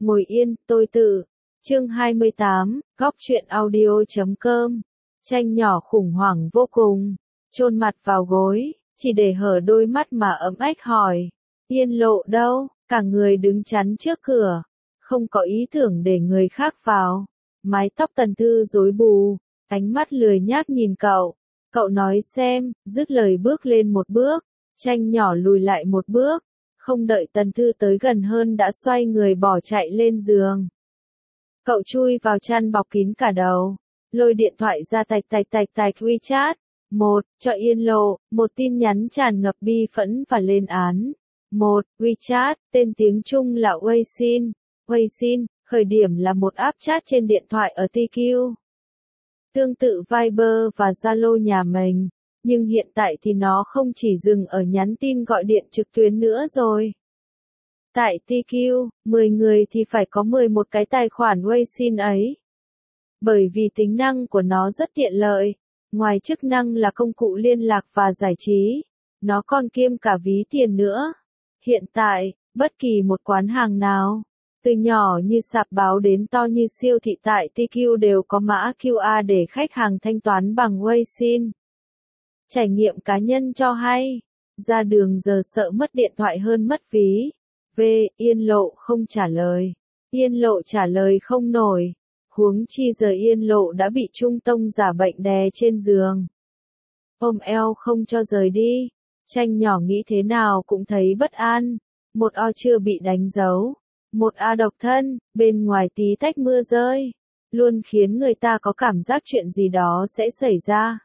Ngồi yên, tôi tự. Chương 28, góc truyện audio.com. Tranh nhỏ khủng hoảng vô cùng, chôn mặt vào gối, chỉ để hở đôi mắt mà ấm ách hỏi. Yên Lộ đâu? Cả người đứng chắn trước cửa, không có ý tưởng để người khác vào. Mái tóc Tần Thư rối bù, ánh mắt lười nhác nhìn cậu. Cậu nói xem, dứt lời bước lên một bước, Tranh nhỏ lùi lại một bước, không đợi Tần Thư tới gần hơn đã xoay người bỏ chạy lên giường. Cậu chui vào chăn bọc kín cả đầu, lôi điện thoại ra tạch WeChat. Cho Yên Lộ, một tin nhắn tràn ngập bi phẫn và lên án. WeChat, tên tiếng Trung là Weixin. Weixin, khởi điểm là một app chat trên điện thoại ở TQ. Tương tự Viber và Zalo nhà mình, nhưng hiện tại thì nó không chỉ dừng ở nhắn tin gọi điện trực tuyến nữa rồi. Tại TQ, 10 người thì phải có 11 cái tài khoản Weixin ấy. Bởi vì tính năng của nó rất tiện lợi, ngoài chức năng là công cụ liên lạc và giải trí, nó còn kiêm cả ví tiền nữa. Hiện tại, bất kỳ một quán hàng nào, từ nhỏ như sạp báo đến to như siêu thị tại TQ đều có mã QR để khách hàng thanh toán bằng Weixin. Trải nghiệm cá nhân cho hay, ra đường giờ sợ mất điện thoại hơn mất ví. Yên Lộ không trả lời. Yên Lộ trả lời không nổi. Huống chi giờ Yên Lộ đã bị Trung Tông giả bệnh đè trên giường. Ôm eo không cho rời đi. Tranh nhỏ nghĩ thế nào cũng thấy bất an. Một O chưa bị đánh dấu. Một A độc thân, bên ngoài tí tách mưa rơi. Luôn khiến người ta có cảm giác chuyện gì đó sẽ xảy ra.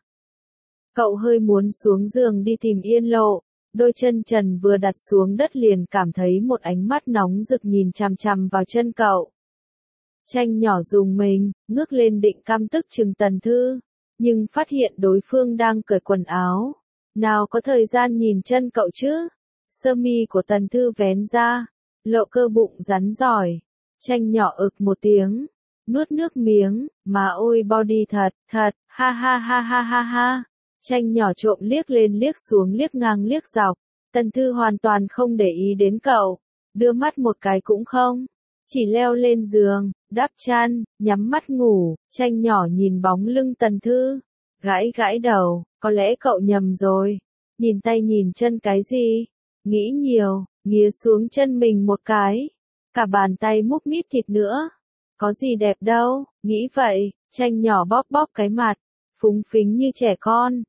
Cậu hơi muốn xuống giường đi tìm Yên Lộ. Đôi chân trần vừa đặt xuống đất liền cảm thấy một ánh mắt nóng rực nhìn chằm chằm vào chân cậu. Tranh nhỏ rùng mình, ngước lên định căm tức chừng Tần Thư, nhưng phát hiện đối phương đang cởi quần áo. Nào có thời gian nhìn chân cậu chứ? Sơ mi của Tần Thư vén ra, lộ cơ bụng rắn giỏi. Tranh nhỏ ực một tiếng, nuốt nước miếng, mà ôi body thật, ha ha ha ha ha ha. Tranh nhỏ trộm liếc lên liếc xuống liếc ngang liếc dọc. Tần Thư hoàn toàn không để ý đến cậu, đưa mắt một cái cũng không, chỉ leo lên giường, đắp chăn, nhắm mắt ngủ. Tranh nhỏ nhìn bóng lưng Tần Thư, gãi đầu, có lẽ cậu nhầm rồi, nhìn tay nhìn chân cái gì, nghĩ nhiều, nghía xuống chân mình một cái, cả bàn tay múc míp thịt nữa, có gì đẹp đâu, nghĩ vậy, Tranh nhỏ bóp cái mặt, phúng phính như trẻ con,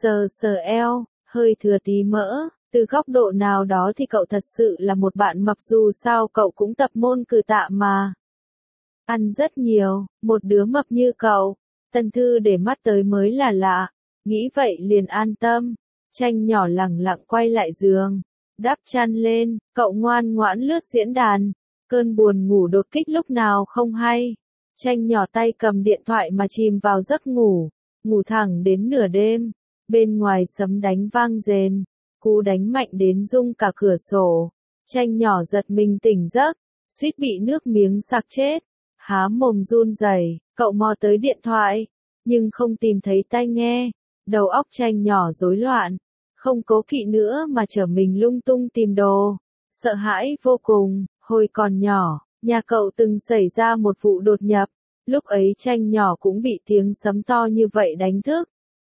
sờ eo, hơi thừa tí mỡ. Từ góc độ nào đó thì cậu thật sự là một bạn mập dù sao cậu cũng tập môn cử tạ mà. Ăn rất nhiều, một đứa mập như cậu. Tần Thư để mắt tới mới là lạ, nghĩ vậy liền an tâm. Tranh nhỏ lẳng lặng quay lại giường, đắp chăn lên, cậu ngoan ngoãn lướt diễn đàn. Cơn buồn ngủ đột kích lúc nào không hay. Tranh nhỏ tay cầm điện thoại mà chìm vào giấc ngủ, ngủ thẳng đến nửa đêm. Bên ngoài sấm đánh vang rền. Cú đánh mạnh đến rung cả cửa sổ. Tranh nhỏ giật mình tỉnh giấc, suýt bị nước miếng sặc chết. Há mồm run rẩy, cậu mò tới điện thoại, nhưng không tìm thấy tai nghe. Đầu óc Tranh nhỏ rối loạn, không cố kỵ nữa mà trở mình lung tung tìm đồ. Sợ hãi vô cùng, hồi còn nhỏ, nhà cậu từng xảy ra một vụ đột nhập. Lúc ấy Tranh nhỏ cũng bị tiếng sấm to như vậy đánh thức.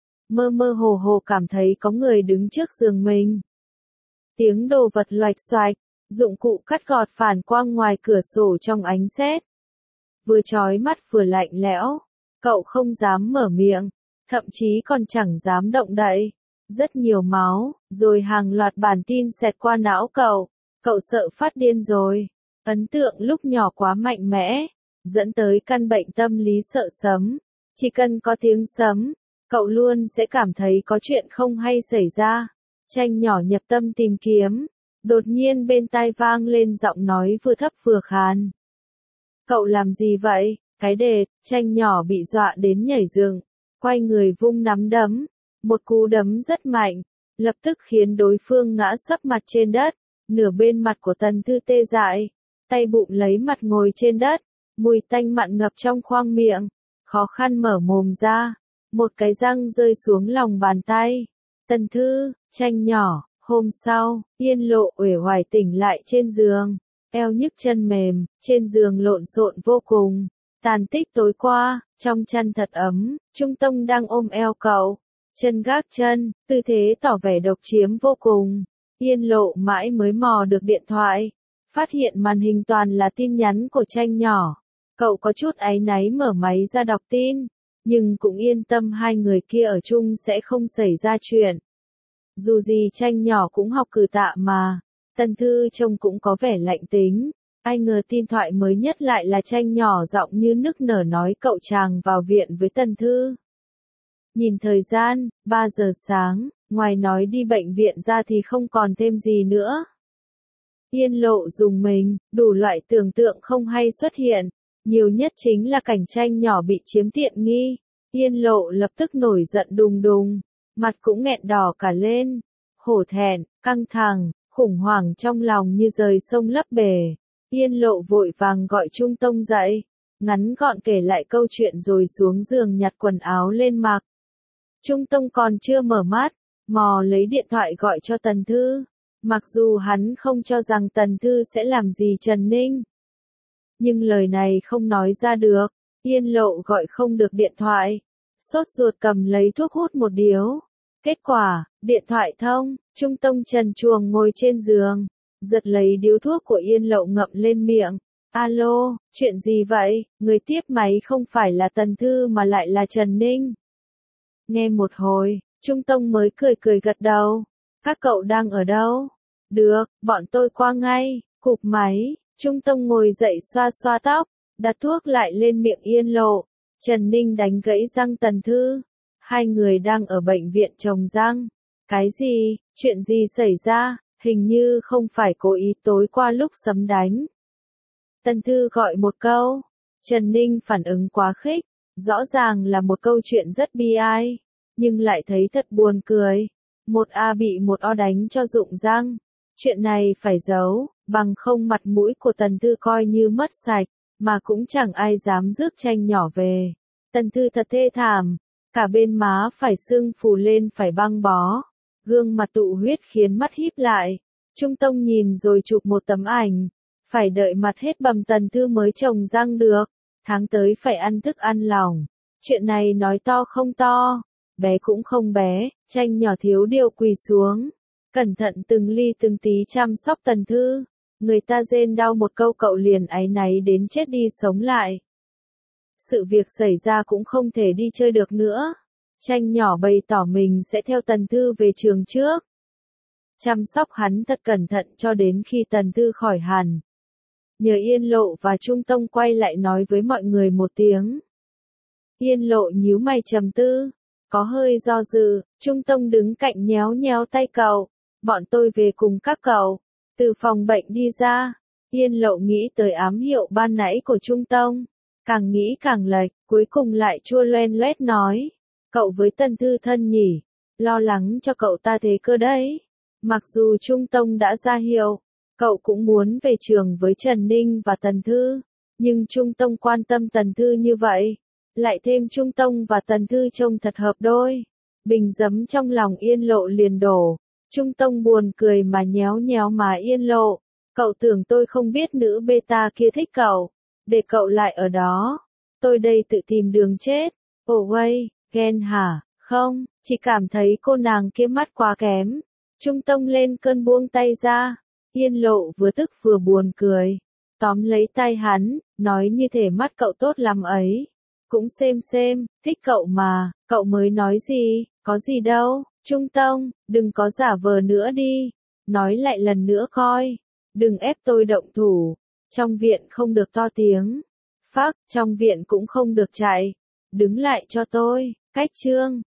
Mơ hồ cảm thấy có người đứng trước giường mình. Tiếng đồ vật loạch xoạch, dụng cụ cắt gọt phản quang ngoài cửa sổ trong ánh sét. Vừa chói mắt vừa lạnh lẽo, cậu không dám mở miệng, thậm chí còn chẳng dám động đậy. Rất nhiều máu, rồi hàng loạt bản tin xẹt qua não cậu sợ phát điên rồi. Ấn tượng lúc nhỏ quá mạnh mẽ, dẫn tới căn bệnh tâm lý sợ sấm. Chỉ cần có tiếng sấm, cậu luôn sẽ cảm thấy có chuyện không hay xảy ra. Tranh nhỏ nhập tâm tìm kiếm, đột nhiên bên tai vang lên giọng nói vừa thấp vừa khàn. Cậu làm gì vậy? Cái đệt. Tranh nhỏ bị dọa đến nhảy dựng, quay người vung nắm đấm. Một cú đấm rất mạnh, lập tức khiến đối phương ngã sấp mặt trên đất. Nửa bên mặt của Tần Thư tê dại, tay bụng lấy mặt ngồi trên đất, mùi tanh mặn ngập trong khoang miệng, khó khăn mở mồm ra. Một cái răng rơi xuống lòng bàn tay. Tần Thư, Tranh nhỏ. Hôm sau, Yên Lộ uể oải tỉnh lại trên giường. eo nhức chân mềm, trên giường lộn xộn vô cùng. Tàn tích tối qua, trong chăn thật ấm, Trung Tông đang ôm eo cậu, chân gác chân, tư thế tỏ vẻ độc chiếm vô cùng. Yên Lộ mãi mới mò được điện thoại, phát hiện màn hình toàn là tin nhắn của Tranh nhỏ. Cậu có chút áy náy mở máy ra đọc tin, nhưng cũng yên tâm hai người kia ở chung sẽ không xảy ra chuyện. Dù gì Tranh nhỏ cũng học cử tạ mà, Tần Thư trông cũng có vẻ lạnh tính. Ai ngờ tin thoại mới nhất lại là Tranh nhỏ giọng như nức nở nói cậu chàng vào viện với Tần Thư. Nhìn thời gian, 3 giờ sáng, ngoài nói đi bệnh viện ra thì không còn thêm gì nữa. Yên Lộ dùng mình, đủ loại tưởng tượng không hay xuất hiện, nhiều nhất chính là cảnh Tranh nhỏ bị chiếm tiện nghi. Yên Lộ lập tức nổi giận đùng đùng, mặt cũng nghẹn đỏ cả lên, hổ thẹn, căng thẳng, khủng hoảng trong lòng như rời sông lấp bể. Yên Lộ vội vàng gọi Trung Tông dậy, ngắn gọn kể lại câu chuyện rồi xuống giường nhặt quần áo lên mặc. Trung Tông còn chưa mở mắt, mò lấy điện thoại gọi cho Tần Thư, mặc dù hắn không cho rằng Tần Thư sẽ làm gì Trần Ninh. Nhưng lời này không nói ra được, Yên Lộ gọi không được điện thoại, sốt ruột cầm lấy thuốc hút một điếu. Kết quả, điện thoại thông, Trung Tông trần truồng ngồi trên giường, giật lấy điếu thuốc của Yên Lộ ngậm lên miệng. Alo, chuyện gì vậy? Người tiếp máy không phải là Tần Thư mà lại là Trần Ninh. Nghe một hồi, Trung Tông mới cười cười gật đầu. Các cậu đang ở đâu? Được, bọn tôi qua ngay. Cụp máy, Trung Tông ngồi dậy xoa xoa tóc, đặt thuốc lại lên miệng Yên Lộ. Trần Ninh đánh gãy răng Tần Thư. Hai người đang ở bệnh viện trồng răng. Cái gì? Chuyện gì xảy ra? Hình như không phải cố ý tối qua lúc sấm đánh. Tần Thư gọi một câu. Trần Ninh phản ứng quá khích. Rõ ràng là một câu chuyện rất bi ai, nhưng lại thấy thật buồn cười. Một A bị một O đánh cho rụng răng. Chuyện này phải giấu, bằng không mặt mũi của Tần Thư coi như mất sạch, mà cũng chẳng ai dám rước Tranh nhỏ về. Tần Thư thật thê thảm, cả bên má phải sưng phù lên phải băng bó. Gương mặt tụ huyết khiến mắt híp lại. Trung Tông nhìn rồi chụp một tấm ảnh. Phải đợi mặt hết bầm Tần Thư mới trồng răng được. Tháng tới phải ăn thức ăn lỏng. Chuyện này nói to không to, bé cũng không bé. Tranh nhỏ thiếu điều quỳ xuống, cẩn thận từng ly từng tí chăm sóc Tần Thư. Người ta rên đau một câu cậu liền áy náy đến chết đi sống lại. Sự việc xảy ra cũng không thể đi chơi được nữa. Tranh nhỏ bày tỏ mình sẽ theo Tần Thư về trường trước, chăm sóc hắn thật cẩn thận cho đến khi Tần Thư khỏi hẳn. Nhờ Yên Lộ và Trung Tông quay lại nói với mọi người một tiếng. Yên Lộ nhíu mày trầm tư, có hơi do dự. Trung Tông đứng cạnh nhéo nhéo tay cậu. Bọn tôi về cùng các cậu. Từ phòng bệnh đi ra, Yên Lộ nghĩ tới ám hiệu ban nãy của Trung Tông. Càng nghĩ càng lệch, cuối cùng lại chua loen loét nói. Cậu với Tần Thư thân nhỉ, lo lắng cho cậu ta thế cơ đấy. Mặc dù Trung Tông đã ra hiệu, cậu cũng muốn về trường với Trần Ninh và Tần Thư, nhưng Trung Tông quan tâm Tần Thư như vậy, lại thêm Trung Tông và Tần Thư trông thật hợp đôi. Bình giấm trong lòng Yên Lộ liền đổ. Trung Tông buồn cười mà nhéo nhéo má Yên Lộ. Cậu tưởng tôi không biết nữ beta kia thích cậu, để cậu lại ở đó. Tôi đây tự tìm đường chết. Ồ vây, ghen hả? Không, chỉ cảm thấy cô nàng kia mắt quá kém. Trung Tông lên cơn buông tay ra. Yên Lộ vừa tức vừa buồn cười, tóm lấy tay hắn, nói như thể mắt cậu tốt lắm ấy. Cũng xem, thích cậu mà, cậu mới nói gì, có gì đâu. Trung Tông, đừng có giả vờ nữa đi, nói lại lần nữa coi, đừng ép tôi động thủ. Trong viện không được to tiếng, phác, trong viện cũng không được chạy, đứng lại cho tôi. Cách chương